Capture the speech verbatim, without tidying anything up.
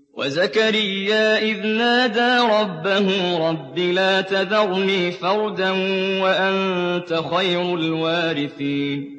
وَزَكَرِيَّا إِذْ نَادَىٰ رَبَّهُ رَبِّ لَا تَذَرْنِي فَرْدًا وَأَنتَ خَيْرُ الْوَارِثِينَ